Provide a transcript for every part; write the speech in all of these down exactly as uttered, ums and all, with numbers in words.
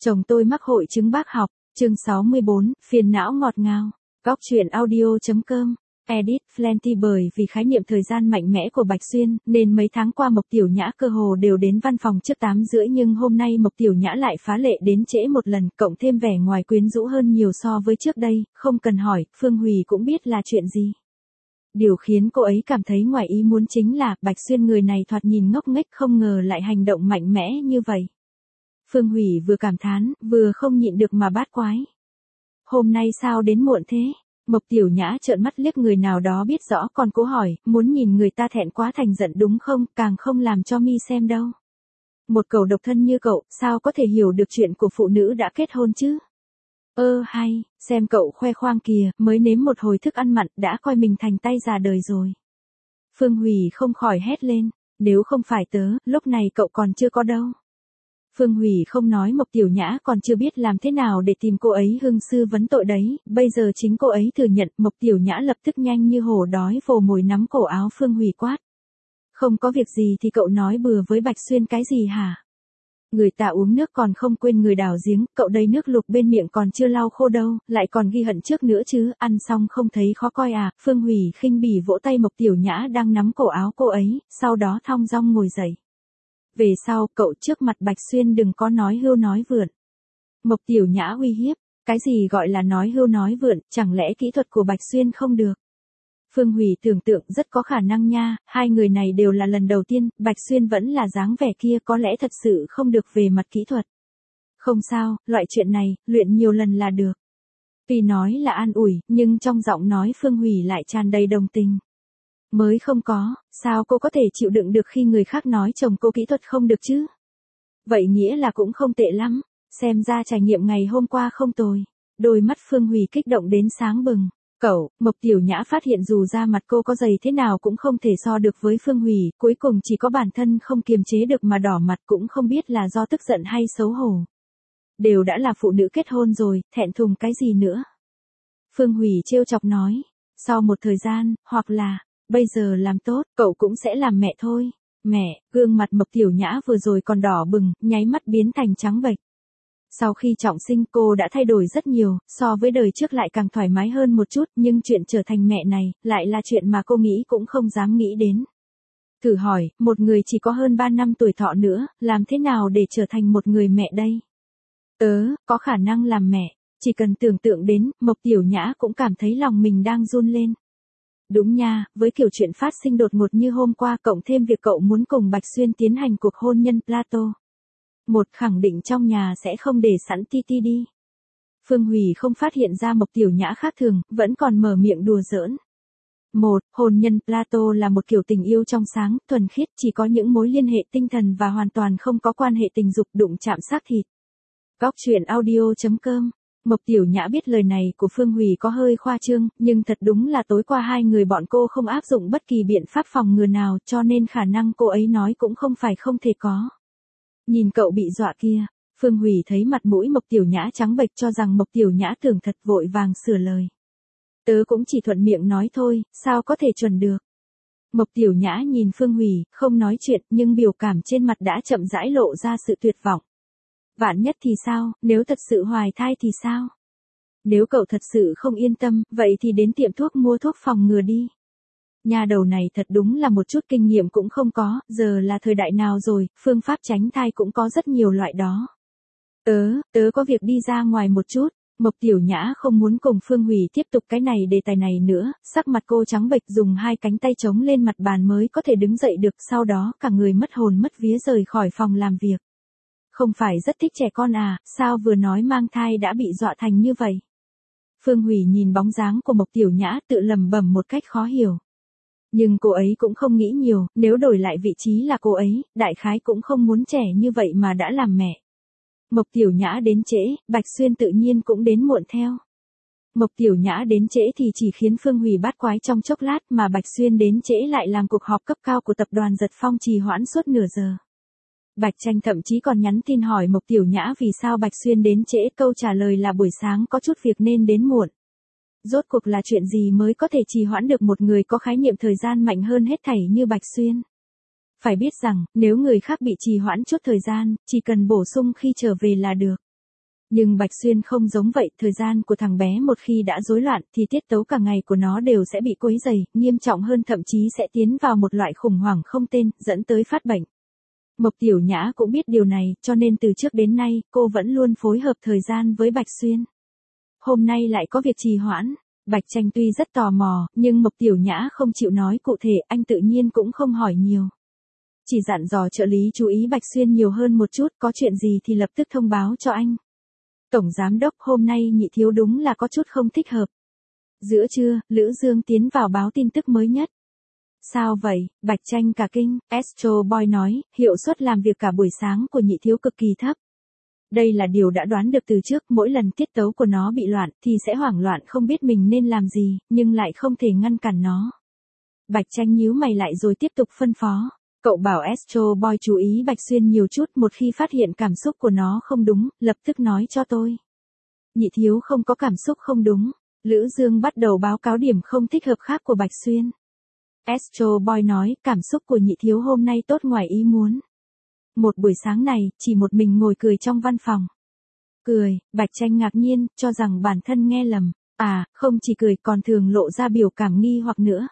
Chồng tôi mắc hội chứng bác học, chương sáu mươi bốn, phiền não ngọt ngào. Góc truyện audio.com, edit, Plenty. Bởi vì khái niệm thời gian mạnh mẽ của Bạch Xuyên, nên mấy tháng qua Mộc Tiểu Nhã cơ hồ đều đến văn phòng trước tám rưỡi, nhưng hôm nay Mộc Tiểu Nhã lại phá lệ đến trễ một lần, cộng thêm vẻ ngoài quyến rũ hơn nhiều so với trước đây, không cần hỏi, Phương Hủy cũng biết là chuyện gì. Điều khiến cô ấy cảm thấy ngoài ý muốn chính là, Bạch Xuyên người này thoạt nhìn ngốc nghếch, không ngờ lại hành động mạnh mẽ như vậy. Phương Hủy vừa cảm thán, vừa không nhịn được mà bát quái. Hôm nay sao đến muộn thế? Mộc Tiểu Nhã trợn mắt liếc người nào đó biết rõ, còn cố hỏi, muốn nhìn người ta thẹn quá thành giận đúng không, càng không làm cho mi xem đâu. Một cậu độc thân như cậu, sao có thể hiểu được chuyện của phụ nữ đã kết hôn chứ? Ơ hay, xem cậu khoe khoang kìa, mới nếm một hồi thức ăn mặn, đã coi mình thành tay già đời rồi. Phương Hủy không khỏi hét lên, nếu không phải tớ, lúc này cậu còn chưa có đâu. Phương Hủy không nói Mộc Tiểu Nhã còn chưa biết làm thế nào để tìm cô ấy hưng sư vấn tội đấy, bây giờ chính cô ấy thừa nhận. Mộc Tiểu Nhã lập tức nhanh như hổ đói vồ mồi nắm cổ áo Phương Hủy quát. Không có việc gì thì cậu nói bừa với Bạch Xuyên cái gì hả? Người ta uống nước còn không quên người đào giếng, cậu đây nước lục bên miệng còn chưa lau khô đâu, lại còn ghi hận trước nữa chứ, ăn xong không thấy khó coi à? Phương Hủy khinh bỉ vỗ tay Mộc Tiểu Nhã đang nắm cổ áo cô ấy, sau đó thong dong ngồi dậy. Về sau, cậu trước mặt Bạch Xuyên đừng có nói hưu nói vượn. Mộc Tiểu Nhã uy hiếp, cái gì gọi là nói hưu nói vượn, chẳng lẽ kỹ thuật của Bạch Xuyên không được? Phương Hủy tưởng tượng rất có khả năng nha, hai người này đều là lần đầu tiên, Bạch Xuyên vẫn là dáng vẻ kia, có lẽ thật sự không được về mặt kỹ thuật. Không sao, loại chuyện này, luyện nhiều lần là được. Tuy nói là an ủi, nhưng trong giọng nói Phương Hủy lại tràn đầy đồng tình. Mới không có, sao cô có thể chịu đựng được khi người khác nói chồng cô kỹ thuật không được chứ? Vậy nghĩa là cũng không tệ lắm, xem ra trải nghiệm ngày hôm qua không tồi. Đôi mắt Phương Hủy kích động đến sáng bừng. Cậu, Mộc Tiểu Nhã phát hiện dù da mặt cô có dày thế nào cũng không thể so được với Phương Hủy, cuối cùng chỉ có bản thân không kiềm chế được mà đỏ mặt, cũng không biết là do tức giận hay xấu hổ. Đều đã là phụ nữ kết hôn rồi, thẹn thùng cái gì nữa? Phương Hủy trêu chọc nói, sau một thời gian, hoặc là, bây giờ làm tốt, cậu cũng sẽ làm mẹ thôi. Mẹ, gương mặt Mộc Tiểu Nhã vừa rồi còn đỏ bừng, nháy mắt biến thành trắng bệch. Sau khi trọng sinh cô đã thay đổi rất nhiều, so với đời trước lại càng thoải mái hơn một chút, nhưng chuyện trở thành mẹ này, lại là chuyện mà cô nghĩ cũng không dám nghĩ đến. Thử hỏi, một người chỉ có hơn ba năm tuổi thọ nữa, làm thế nào để trở thành một người mẹ đây? Tớ, có khả năng làm mẹ, chỉ cần tưởng tượng đến, Mộc Tiểu Nhã cũng cảm thấy lòng mình đang run lên. Đúng nha, với kiểu chuyện phát sinh đột ngột như hôm qua, cộng thêm việc cậu muốn cùng Bạch Xuyên tiến hành cuộc hôn nhân Plato. Một khẳng định trong nhà sẽ không để sẵn ti ti đi. Phương Hủy không phát hiện ra Mộc Tiểu Nhã khác thường, vẫn còn mở miệng đùa giỡn. Một, hôn nhân Plato là một kiểu tình yêu trong sáng, thuần khiết, chỉ có những mối liên hệ tinh thần và hoàn toàn không có quan hệ tình dục đụng chạm xác thịt. Góc truyện audio.com. Mộc Tiểu Nhã biết lời này của Phương Hủy có hơi khoa trương, nhưng thật đúng là tối qua hai người bọn cô không áp dụng bất kỳ biện pháp phòng ngừa nào, cho nên khả năng cô ấy nói cũng không phải không thể có. Nhìn cậu bị dọa kia, Phương Hủy thấy mặt mũi Mộc Tiểu Nhã trắng bệch, cho rằng Mộc Tiểu Nhã tưởng thật, vội vàng sửa lời. Tớ cũng chỉ thuận miệng nói thôi, sao có thể chuẩn được. Mộc Tiểu Nhã nhìn Phương Hủy, không nói chuyện, nhưng biểu cảm trên mặt đã chậm rãi lộ ra sự tuyệt vọng. Vạn nhất thì sao, nếu thật sự hoài thai thì sao? Nếu cậu thật sự không yên tâm, vậy thì đến tiệm thuốc mua thuốc phòng ngừa đi. Nhà đầu này thật đúng là một chút kinh nghiệm cũng không có, giờ là thời đại nào rồi, phương pháp tránh thai cũng có rất nhiều loại đó. Tớ, tớ có việc đi ra ngoài một chút. Mộc Tiểu Nhã không muốn cùng Phương Hủy tiếp tục cái này đề tài này nữa, sắc mặt cô trắng bệch, dùng hai cánh tay chống lên mặt bàn mới có thể đứng dậy được, sau đó cả người mất hồn mất vía rời khỏi phòng làm việc. Không phải rất thích trẻ con à, sao vừa nói mang thai đã bị dọa thành như vậy? Phương Hủy nhìn bóng dáng của Mộc Tiểu Nhã tự lẩm bẩm một cách khó hiểu. Nhưng cô ấy cũng không nghĩ nhiều, nếu đổi lại vị trí là cô ấy, đại khái cũng không muốn trẻ như vậy mà đã làm mẹ. Mộc Tiểu Nhã đến trễ, Bạch Xuyên tự nhiên cũng đến muộn theo. Mộc Tiểu Nhã đến trễ thì chỉ khiến Phương Hủy bát quái trong chốc lát, mà Bạch Xuyên đến trễ lại làm cuộc họp cấp cao của tập đoàn Giật Phong trì hoãn suốt nửa giờ. Bạch Tranh thậm chí còn nhắn tin hỏi Mộc Tiểu Nhã vì sao Bạch Xuyên đến trễ, câu trả lời là buổi sáng có chút việc nên đến muộn. Rốt cuộc là chuyện gì mới có thể trì hoãn được một người có khái niệm thời gian mạnh hơn hết thảy như Bạch Xuyên? Phải biết rằng, nếu người khác bị trì hoãn chút thời gian, chỉ cần bổ sung khi trở về là được. Nhưng Bạch Xuyên không giống vậy, thời gian của thằng bé một khi đã rối loạn thì tiết tấu cả ngày của nó đều sẽ bị quấy rầy, nghiêm trọng hơn thậm chí sẽ tiến vào một loại khủng hoảng không tên, dẫn tới phát bệnh. Mộc Tiểu Nhã cũng biết điều này, cho nên từ trước đến nay, cô vẫn luôn phối hợp thời gian với Bạch Xuyên. Hôm nay lại có việc trì hoãn. Bạch Tranh tuy rất tò mò, nhưng Mộc Tiểu Nhã không chịu nói cụ thể, anh tự nhiên cũng không hỏi nhiều. Chỉ dặn dò trợ lý chú ý Bạch Xuyên nhiều hơn một chút, có chuyện gì thì lập tức thông báo cho anh. Tổng giám đốc, hôm nay Nhị thiếu đúng là có chút không thích hợp. Giữa trưa, Lữ Dương tiến vào báo tin tức mới nhất. Sao vậy? Bạch Tranh cả kinh. Astro Boy nói, hiệu suất làm việc cả buổi sáng của Nhị thiếu cực kỳ thấp. Đây là điều đã đoán được từ trước, mỗi lần tiết tấu của nó bị loạn thì sẽ hoảng loạn không biết mình nên làm gì, nhưng lại không thể ngăn cản nó. Bạch Tranh nhíu mày lại rồi tiếp tục phân phó. Cậu bảo Astro Boy chú ý Bạch Xuyên nhiều chút, một khi phát hiện cảm xúc của nó không đúng, lập tức nói cho tôi. Nhị thiếu không có cảm xúc không đúng. Lữ Dương bắt đầu báo cáo điểm không thích hợp khác của Bạch Xuyên. Astro Boy nói, cảm xúc của Nhị thiếu hôm nay tốt ngoài ý muốn. Một buổi sáng này, chỉ một mình ngồi cười trong văn phòng. Cười, Bạch Tranh ngạc nhiên, cho rằng bản thân nghe lầm. À, không chỉ cười còn thường lộ ra biểu cảm nghi hoặc nữa.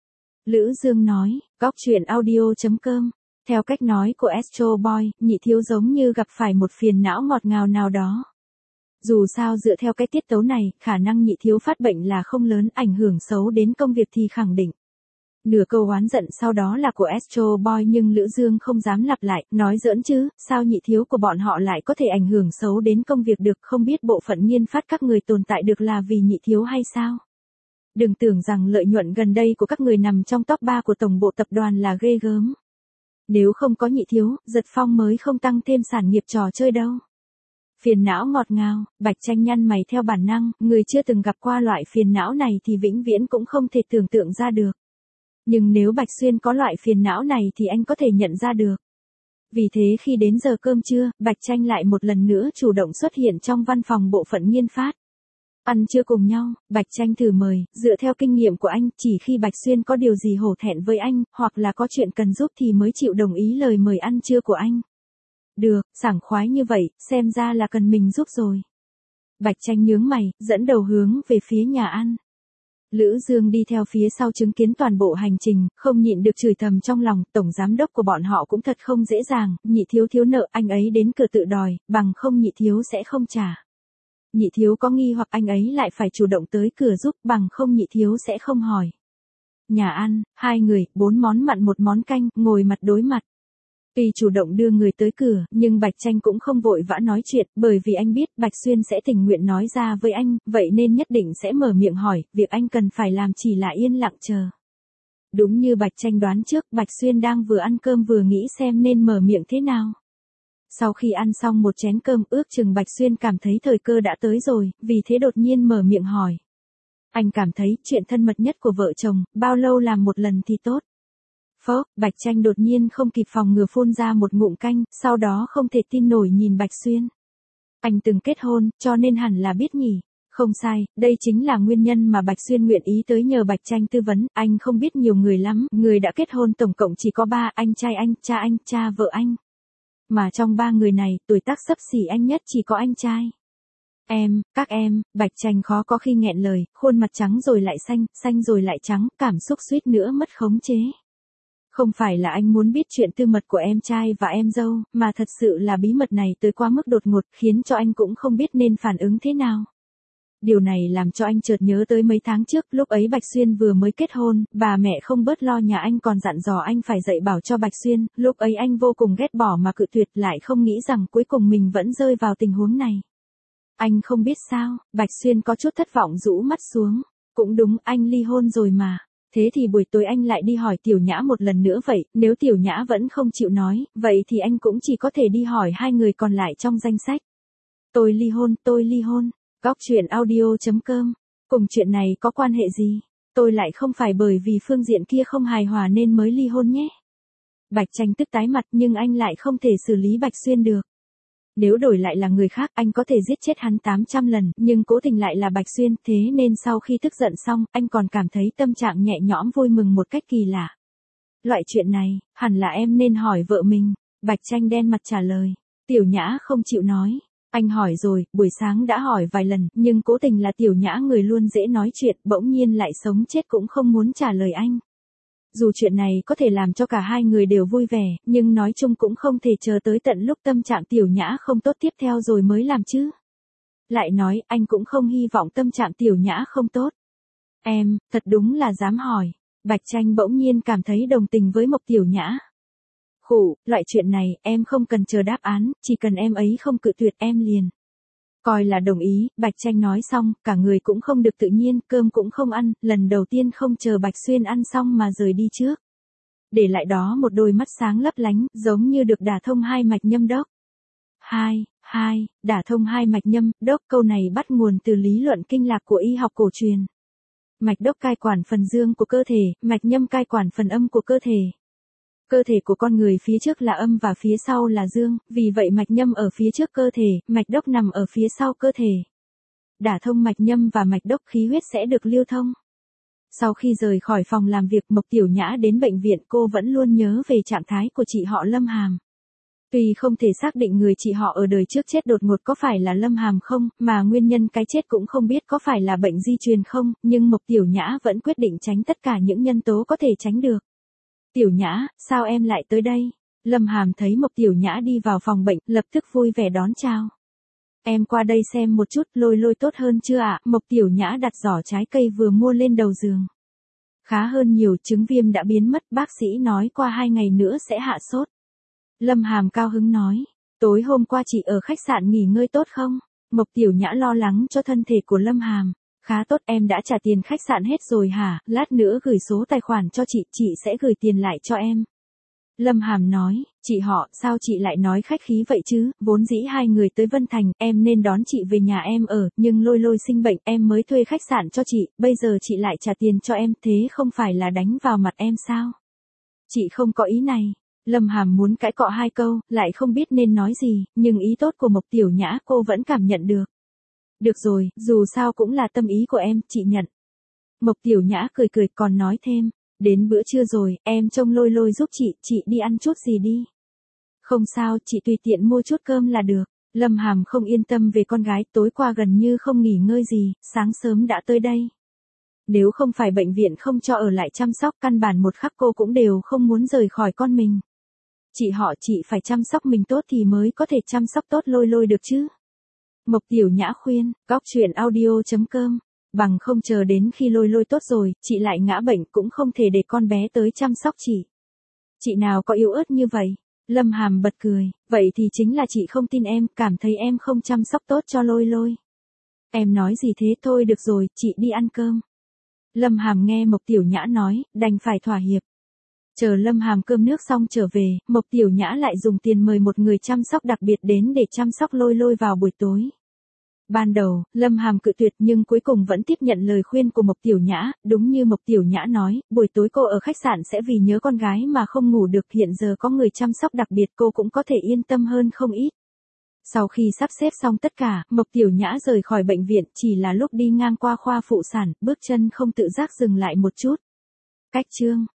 Lữ Dương nói, góc truyện audio chấm com. Theo cách nói của Astro Boy, Nhị thiếu giống như gặp phải một phiền não ngọt ngào nào đó. Dù sao dựa theo cái tiết tấu này, khả năng Nhị thiếu phát bệnh là không lớn, ảnh hưởng xấu đến công việc thì khẳng định. Nửa câu oán giận sau đó là của Astro Boy nhưng Lữ Dương không dám lặp lại, nói giỡn chứ, sao Nhị thiếu của bọn họ lại có thể ảnh hưởng xấu đến công việc được, không biết bộ phận nghiên phát các người tồn tại được là vì Nhị thiếu hay sao? Đừng tưởng rằng lợi nhuận gần đây của các người nằm trong top ba của tổng bộ tập đoàn là ghê gớm. Nếu không có Nhị thiếu, Giật Phong mới không tăng thêm sản nghiệp trò chơi đâu. Phiền não ngọt ngào, Bạch Tranh nhăn mày theo bản năng, người chưa từng gặp qua loại phiền não này thì vĩnh viễn cũng không thể tưởng tượng ra được. Nhưng nếu Bạch Xuyên có loại phiền não này thì anh có thể nhận ra được. Vì thế khi đến giờ cơm trưa, Bạch Tranh lại một lần nữa chủ động xuất hiện trong văn phòng bộ phận nghiên phát. Ăn trưa cùng nhau, Bạch Tranh thử mời, dựa theo kinh nghiệm của anh, chỉ khi Bạch Xuyên có điều gì hổ thẹn với anh, hoặc là có chuyện cần giúp thì mới chịu đồng ý lời mời ăn trưa của anh. Được, sảng khoái như vậy, xem ra là cần mình giúp rồi. Bạch Tranh nhướng mày, dẫn đầu hướng về phía nhà ăn. Lữ Dương đi theo phía sau chứng kiến toàn bộ hành trình, không nhịn được chửi thầm trong lòng, tổng giám đốc của bọn họ cũng thật không dễ dàng, Nhị thiếu thiếu nợ, anh ấy đến cửa tự đòi, bằng không Nhị thiếu sẽ không trả. Nhị thiếu có nghi hoặc anh ấy lại phải chủ động tới cửa giúp, bằng không Nhị thiếu sẽ không hỏi. Nhà ăn, hai người, bốn món mặn một món canh, ngồi mặt đối mặt. Tuy chủ động đưa người tới cửa, nhưng Bạch Tranh cũng không vội vã nói chuyện, bởi vì anh biết Bạch Xuyên sẽ tình nguyện nói ra với anh, vậy nên nhất định sẽ mở miệng hỏi, việc anh cần phải làm chỉ là yên lặng chờ. Đúng như Bạch Tranh đoán trước, Bạch Xuyên đang vừa ăn cơm vừa nghĩ xem nên mở miệng thế nào. Sau khi ăn xong một chén cơm, ước chừng Bạch Xuyên cảm thấy thời cơ đã tới rồi, vì thế đột nhiên mở miệng hỏi. Anh cảm thấy chuyện thân mật nhất của vợ chồng, bao lâu làm một lần thì tốt? Phốc, Bạch Tranh đột nhiên không kịp phòng ngừa phun ra một ngụm canh, sau đó không thể tin nổi nhìn Bạch Xuyên. Anh từng kết hôn, cho nên hẳn là biết nhỉ. Không sai, đây chính là nguyên nhân mà Bạch Xuyên nguyện ý tới nhờ Bạch Tranh tư vấn, anh không biết nhiều người lắm, người đã kết hôn tổng cộng chỉ có ba, anh trai anh, cha anh, cha vợ anh. Mà trong ba người này, tuổi tác xấp xỉ anh nhất chỉ có anh trai. Em, các em, Bạch Tranh khó có khi nghẹn lời, khuôn mặt trắng rồi lại xanh, xanh rồi lại trắng, cảm xúc suýt nữa mất khống chế. Không phải là anh muốn biết chuyện tư mật của em trai và em dâu, mà thật sự là bí mật này tới quá mức đột ngột, khiến cho anh cũng không biết nên phản ứng thế nào. Điều này làm cho anh chợt nhớ tới mấy tháng trước, lúc ấy Bạch Xuyên vừa mới kết hôn, bà mẹ không bớt lo nhà anh còn dặn dò anh phải dạy bảo cho Bạch Xuyên, lúc ấy anh vô cùng ghét bỏ mà cự tuyệt, lại không nghĩ rằng cuối cùng mình vẫn rơi vào tình huống này. Anh không biết sao, Bạch Xuyên có chút thất vọng rũ mắt xuống. Cũng đúng, anh ly hôn rồi mà. Thế thì buổi tối anh lại đi hỏi Tiểu Nhã một lần nữa vậy, nếu Tiểu Nhã vẫn không chịu nói, vậy thì anh cũng chỉ có thể đi hỏi hai người còn lại trong danh sách. Tôi ly hôn, tôi ly hôn. Góc truyện audio chấm com. Cùng chuyện này có quan hệ gì? Tôi lại không phải bởi vì phương diện kia không hài hòa nên mới ly hôn nhé. Bạch Tranh tức tái mặt nhưng anh lại không thể xử lý Bạch Xuyên được. Nếu đổi lại là người khác, anh có thể giết chết hắn tám trăm lần, nhưng cố tình lại là Bạch Xuyên, thế nên sau khi tức giận xong, anh còn cảm thấy tâm trạng nhẹ nhõm vui mừng một cách kỳ lạ. Loại chuyện này, hẳn là em nên hỏi vợ mình. Bạch Tranh đen mặt trả lời. Tiểu Nhã không chịu nói. Anh hỏi rồi, buổi sáng đã hỏi vài lần, nhưng cố tình là Tiểu Nhã người luôn dễ nói chuyện, bỗng nhiên lại sống chết cũng không muốn trả lời anh. Dù chuyện này có thể làm cho cả hai người đều vui vẻ, nhưng nói chung cũng không thể chờ tới tận lúc tâm trạng Tiểu Nhã không tốt tiếp theo rồi mới làm chứ. Lại nói, anh cũng không hy vọng tâm trạng Tiểu Nhã không tốt. Em, thật đúng là dám hỏi. Bạch Tranh bỗng nhiên cảm thấy đồng tình với Mộc Tiểu Nhã. Khụ, loại chuyện này, em không cần chờ đáp án, chỉ cần em ấy không cự tuyệt em liền. Coi là đồng ý, Bạch Tranh nói xong, cả người cũng không được tự nhiên, cơm cũng không ăn, lần đầu tiên không chờ Bạch Xuyên ăn xong mà rời đi trước. Để lại đó một đôi mắt sáng lấp lánh, giống như được đả thông hai mạch nhâm đốc. Hai, hai, đả thông hai mạch nhâm, đốc, câu này bắt nguồn từ lý luận kinh lạc của y học cổ truyền. Mạch đốc cai quản phần dương của cơ thể, mạch nhâm cai quản phần âm của cơ thể. Cơ thể của con người phía trước là âm và phía sau là dương, vì vậy mạch nhâm ở phía trước cơ thể, mạch đốc nằm ở phía sau cơ thể. Đả thông mạch nhâm và mạch đốc khí huyết sẽ được lưu thông. Sau khi rời khỏi phòng làm việc Mộc Tiểu Nhã đến bệnh viện cô vẫn luôn nhớ về trạng thái của chị họ Lâm Hàm. Tuy không thể xác định người chị họ ở đời trước chết đột ngột có phải là Lâm Hàm không, mà nguyên nhân cái chết cũng không biết có phải là bệnh di truyền không, nhưng Mộc Tiểu Nhã vẫn quyết định tránh tất cả những nhân tố có thể tránh được. Tiểu Nhã, sao em lại tới đây? Lâm Hàm thấy Mộc Tiểu Nhã đi vào phòng bệnh, lập tức vui vẻ đón chào. Em qua đây xem một chút, Lôi Lôi tốt hơn chưa ạ? Mộc Tiểu Nhã đặt giỏ trái cây vừa mua lên đầu giường. Khá hơn nhiều, chứng viêm đã biến mất, bác sĩ nói qua hai ngày nữa sẽ hạ sốt. Lâm Hàm cao hứng nói, tối hôm qua chị ở khách sạn nghỉ ngơi tốt không? Mộc Tiểu Nhã lo lắng cho thân thể của Lâm Hàm. Khá tốt, em đã trả tiền khách sạn hết rồi hả? Lát nữa gửi số tài khoản cho chị, chị sẽ gửi tiền lại cho em. Lâm Hàm nói, chị họ, sao chị lại nói khách khí vậy chứ, vốn dĩ hai người tới Vân Thành, em nên đón chị về nhà em ở, nhưng Lôi Lôi sinh bệnh, em mới thuê khách sạn cho chị, bây giờ chị lại trả tiền cho em, thế không phải là đánh vào mặt em sao? Chị không có ý này. Lâm Hàm muốn cãi cọ hai câu, lại không biết nên nói gì, nhưng ý tốt của Mộc Tiểu Nhã cô vẫn cảm nhận được. Được rồi, dù sao cũng là tâm ý của em, chị nhận. Mộc Tiểu Nhã cười cười còn nói thêm, đến bữa trưa rồi, em trông Lôi Lôi giúp chị, chị đi ăn chút gì đi. Không sao, chị tùy tiện mua chút cơm là được. Lâm Hàm không yên tâm về con gái, tối qua gần như không nghỉ ngơi gì, sáng sớm đã tới đây. Nếu không phải bệnh viện không cho ở lại chăm sóc, căn bản một khắc cô cũng đều không muốn rời khỏi con mình. Chị họ, chị phải chăm sóc mình tốt thì mới có thể chăm sóc tốt Lôi Lôi được chứ. Mộc Tiểu Nhã khuyên, góc truyện audio chấm com, bằng không chờ đến khi Lôi Lôi tốt rồi, chị lại ngã bệnh cũng không thể để con bé tới chăm sóc chị. Chị nào có yếu ớt như vậy? Lâm Hàm bật cười, vậy thì chính là chị không tin em, cảm thấy em không chăm sóc tốt cho Lôi Lôi. Em nói gì thế, thôi được rồi, chị đi ăn cơm. Lâm Hàm nghe Mộc Tiểu Nhã nói, đành phải thỏa hiệp. Chờ Lâm Hàm cơm nước xong trở về, Mộc Tiểu Nhã lại dùng tiền mời một người chăm sóc đặc biệt đến để chăm sóc Lôi Lôi vào buổi tối. Ban đầu, Lâm Hàm cự tuyệt nhưng cuối cùng vẫn tiếp nhận lời khuyên của Mộc Tiểu Nhã, đúng như Mộc Tiểu Nhã nói, buổi tối cô ở khách sạn sẽ vì nhớ con gái mà không ngủ được, hiện giờ có người chăm sóc đặc biệt cô cũng có thể yên tâm hơn không ít. Sau khi sắp xếp xong tất cả, Mộc Tiểu Nhã rời khỏi bệnh viện, chỉ là lúc đi ngang qua khoa phụ sản, bước chân không tự giác dừng lại một chút. Cách chương